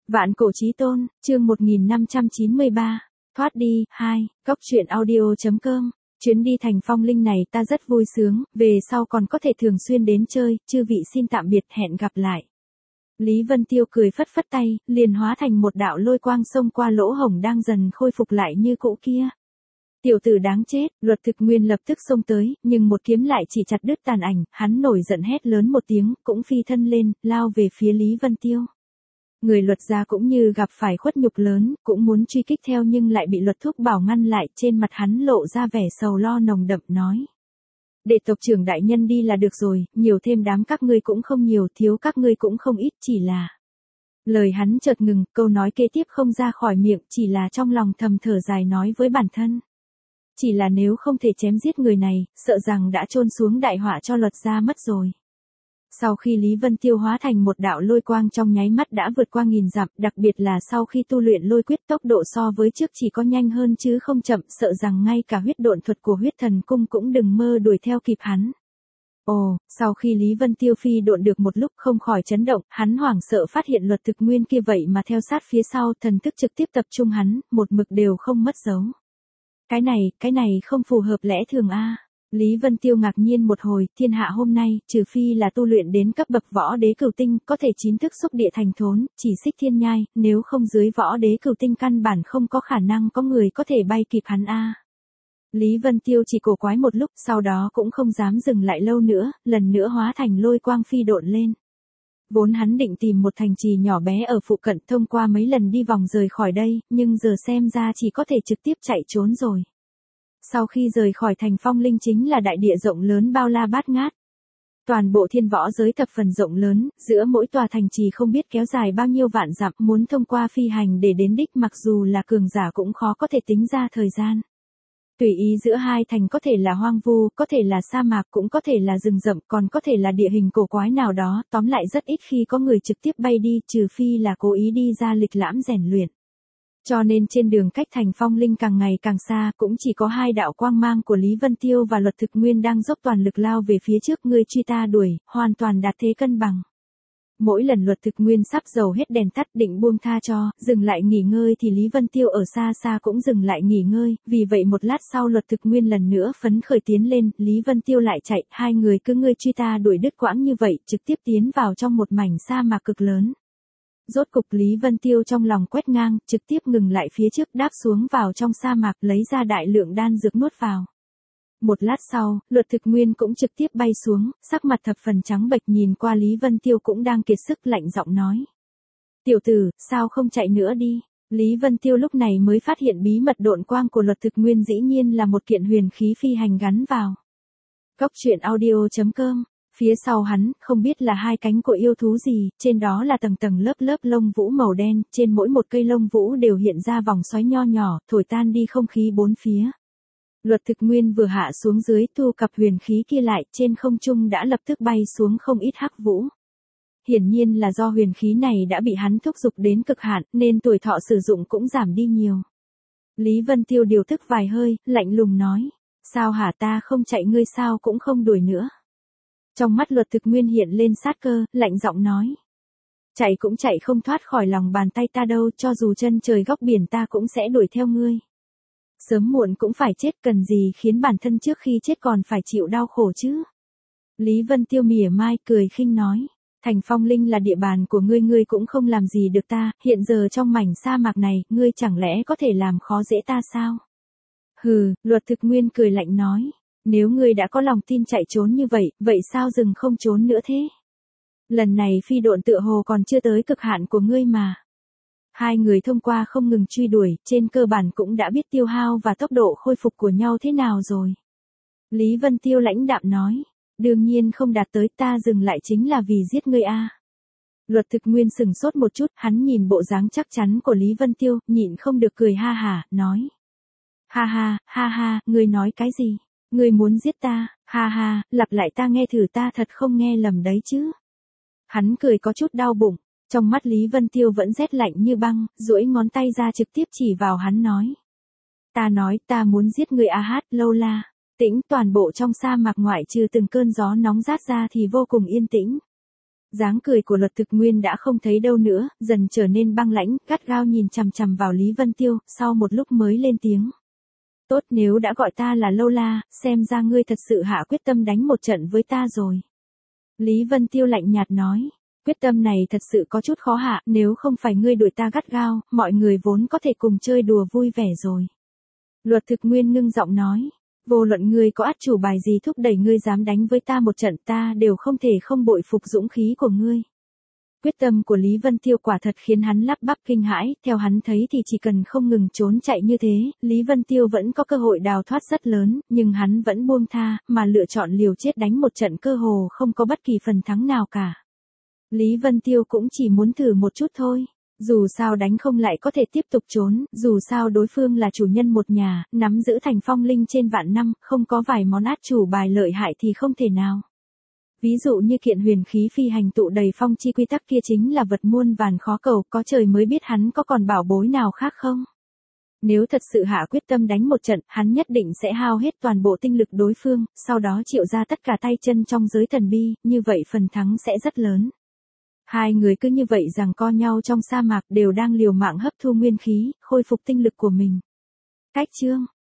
Vạn cổ chí tôn, chương 1593, thoát đi, 2, góc truyện audio.com. Chuyến đi thành phong linh này ta rất vui sướng, về sau còn có thể thường xuyên đến chơi, chư vị xin tạm biệt, hẹn gặp lại. Lý Vân Tiêu cười phất phất tay, liền hóa thành một đạo lôi quang xông qua lỗ hổng đang dần khôi phục lại như cũ kia. Tiểu tử đáng chết, Luật Thực Nguyên lập tức xông tới, nhưng một kiếm lại chỉ chặt đứt tàn ảnh, hắn nổi giận hét lớn một tiếng, cũng phi thân lên, lao về phía Lý Vân Tiêu. Người Luật gia cũng như gặp phải khuất nhục lớn, cũng muốn truy kích theo nhưng lại bị Luật Thúc Bảo ngăn lại, trên mặt hắn lộ ra vẻ sầu lo nồng đậm nói. Để tộc trưởng đại nhân đi là được rồi, nhiều thêm đám các ngươi cũng không nhiều, thiếu các ngươi cũng không ít, chỉ là... Lời hắn chợt ngừng, câu nói kế tiếp không ra khỏi miệng, chỉ là trong lòng thầm thở dài nói với bản thân. Chỉ là nếu không thể chém giết người này, sợ rằng đã chôn xuống đại họa cho Luật gia mất rồi. Sau khi Lý Vân Tiêu hóa thành một đạo lôi quang trong nháy mắt đã vượt qua 1000 dặm, đặc biệt là sau khi tu luyện lôi quyết tốc độ so với trước chỉ có nhanh hơn chứ không chậm, sợ rằng ngay cả huyết độn thuật của huyết thần cung cũng đừng mơ đuổi theo kịp hắn. Ồ, sau khi Lý Vân Tiêu phi độn được một lúc không khỏi chấn động, hắn hoảng sợ phát hiện Luật Thực Nguyên kia vậy mà theo sát phía sau, thần thức trực tiếp tập trung hắn, một mực đều không mất dấu. Cái này không phù hợp lẽ thường a. Lý Vân Tiêu ngạc nhiên một hồi, thiên hạ hôm nay, trừ phi là tu luyện đến cấp bậc võ đế cửu tinh, có thể chính thức xúc địa thành thốn, chỉ xích thiên nhai, nếu không dưới võ đế cửu tinh căn bản không có khả năng có người có thể bay kịp hắn a. Lý Vân Tiêu chỉ cổ quái một lúc, sau đó cũng không dám dừng lại lâu nữa, lần nữa hóa thành lôi quang phi độn lên. Vốn hắn định tìm một thành trì nhỏ bé ở phụ cận, thông qua mấy lần đi vòng rời khỏi đây, nhưng giờ xem ra chỉ có thể trực tiếp chạy trốn rồi. Sau khi rời khỏi thành phong linh chính là đại địa rộng lớn bao la bát ngát. Toàn bộ thiên võ giới thập phần rộng lớn, giữa mỗi tòa thành trì không biết kéo dài bao nhiêu vạn dặm, muốn thông qua phi hành để đến đích mặc dù là cường giả cũng khó có thể tính ra thời gian. Tùy ý giữa hai thành có thể là hoang vu, có thể là sa mạc, cũng có thể là rừng rậm, còn có thể là địa hình cổ quái nào đó, tóm lại rất ít khi có người trực tiếp bay đi, trừ phi là cố ý đi ra lịch lãm rèn luyện. Cho nên trên đường cách thành phong linh càng ngày càng xa, cũng chỉ có hai đạo quang mang của Lý Vân Tiêu và Luật Thực Nguyên đang dốc toàn lực lao về phía trước, người truy ta đuổi, hoàn toàn đạt thế cân bằng. Mỗi lần Luật Thực Nguyên sắp dầu hết đèn tắt định buông tha cho, dừng lại nghỉ ngơi thì Lý Vân Tiêu ở xa xa cũng dừng lại nghỉ ngơi, vì vậy một lát sau Luật Thực Nguyên lần nữa phấn khởi tiến lên, Lý Vân Tiêu lại chạy, hai người cứ ngươi truy ta đuổi đứt quãng như vậy, trực tiếp tiến vào trong một mảnh sa mạc cực lớn. Rốt cục Lý Vân Tiêu trong lòng quét ngang, trực tiếp ngừng lại phía trước, đáp xuống vào trong sa mạc, lấy ra đại lượng đan dược nuốt vào. Một lát sau, Luật Thực Nguyên cũng trực tiếp bay xuống, sắc mặt thập phần trắng bệch, nhìn qua Lý Vân Tiêu cũng đang kiệt sức, lạnh giọng nói. Tiểu tử, sao không chạy nữa đi? Lý Vân Tiêu lúc này mới phát hiện bí mật độn quang của Luật Thực Nguyên dĩ nhiên là một kiện huyền khí phi hành gắn vào. Góc truyện audio.com. Phía sau hắn, không biết là hai cánh của yêu thú gì, trên đó là tầng tầng lớp lớp lông vũ màu đen, trên mỗi một cây lông vũ đều hiện ra vòng xoáy nho nhỏ, thổi tan đi không khí bốn phía. Luật Thực Nguyên vừa hạ xuống dưới, thu cặp huyền khí kia lại, trên không trung đã lập tức bay xuống không ít hắc vũ. Hiển nhiên là do huyền khí này đã bị hắn thúc giục đến cực hạn, nên tuổi thọ sử dụng cũng giảm đi nhiều. Lý Vân Tiêu điều tức vài hơi, lạnh lùng nói, sao hả, ta không chạy ngươi sao cũng không đuổi nữa. Trong mắt Luật Thực Nguyên hiện lên sát cơ, lạnh giọng nói. Chạy cũng chạy không thoát khỏi lòng bàn tay ta đâu, cho dù chân trời góc biển ta cũng sẽ đuổi theo ngươi. Sớm muộn cũng phải chết, cần gì khiến bản thân trước khi chết còn phải chịu đau khổ chứ. Lý Vân Tiêu mỉa mai cười khinh nói. Thành phong linh là địa bàn của ngươi, ngươi cũng không làm gì được ta, hiện giờ trong mảnh sa mạc này, ngươi chẳng lẽ có thể làm khó dễ ta sao? Hừ, Luật Thực Nguyên cười lạnh nói. Nếu ngươi đã có lòng tin chạy trốn như vậy, vậy sao dừng không trốn nữa thế? Lần này phi độn tựa hồ còn chưa tới cực hạn của ngươi mà. Hai người thông qua không ngừng truy đuổi, trên cơ bản cũng đã biết tiêu hao và tốc độ khôi phục của nhau thế nào rồi. Lý Vân Tiêu lãnh đạm nói, đương nhiên không đạt tới, ta dừng lại chính là vì giết ngươi a. Luật Thực Nguyên sừng sốt một chút, hắn nhìn bộ dáng chắc chắn của Lý Vân Tiêu, nhịn không được cười ha hả, nói. Ha ha, ngươi nói cái gì? Ngươi muốn giết ta, ha ha, lặp lại ta nghe thử, ta thật không nghe lầm đấy chứ. Hắn cười có chút đau bụng, trong mắt Lý Vân Tiêu vẫn rét lạnh như băng, duỗi ngón tay ra trực tiếp chỉ vào hắn nói. Ta nói ta muốn giết ngươi a hát, lâu la, tĩnh, toàn bộ trong sa mạc ngoại trừ từng cơn gió nóng rát ra thì vô cùng yên tĩnh. Dáng cười của Luật Thực Nguyên đã không thấy đâu nữa, dần trở nên băng lãnh, gắt gao nhìn chằm chằm vào Lý Vân Tiêu, sau một lúc mới lên tiếng. Tốt, nếu đã gọi ta là Lâu La, xem ra ngươi thật sự hạ quyết tâm đánh một trận với ta rồi. Lý Vân Tiêu lạnh nhạt nói. Quyết tâm này thật sự có chút khó hạ, nếu không phải ngươi đuổi ta gắt gao, mọi người vốn có thể cùng chơi đùa vui vẻ rồi. Luật Thực Nguyên ngưng giọng nói. Vô luận ngươi có át chủ bài gì thúc đẩy ngươi dám đánh với ta một trận, ta đều không thể không bội phục dũng khí của ngươi. Quyết tâm của Lý Vân Tiêu quả thật khiến hắn lắp bắp kinh hãi, theo hắn thấy thì chỉ cần không ngừng trốn chạy như thế, Lý Vân Tiêu vẫn có cơ hội đào thoát rất lớn, nhưng hắn vẫn buông tha, mà lựa chọn liều chết đánh một trận cơ hồ không có bất kỳ phần thắng nào cả. Lý Vân Tiêu cũng chỉ muốn thử một chút thôi. Dù sao đánh không lại có thể tiếp tục trốn, dù sao đối phương là chủ nhân một nhà, nắm giữ thành phong linh trên vạn năm, không có vài món át chủ bài lợi hại thì không thể nào. Ví dụ như kiện huyền khí phi hành tụ đầy phong chi quy tắc kia chính là vật muôn vàn khó cầu, có trời mới biết hắn có còn bảo bối nào khác không. Nếu thật sự hạ quyết tâm đánh một trận, hắn nhất định sẽ hao hết toàn bộ tinh lực đối phương, sau đó triệu ra tất cả tay chân trong giới thần bi, như vậy phần thắng sẽ rất lớn. Hai người cứ như vậy giằng co nhau trong sa mạc, đều đang liều mạng hấp thu nguyên khí, khôi phục tinh lực của mình. Cách chương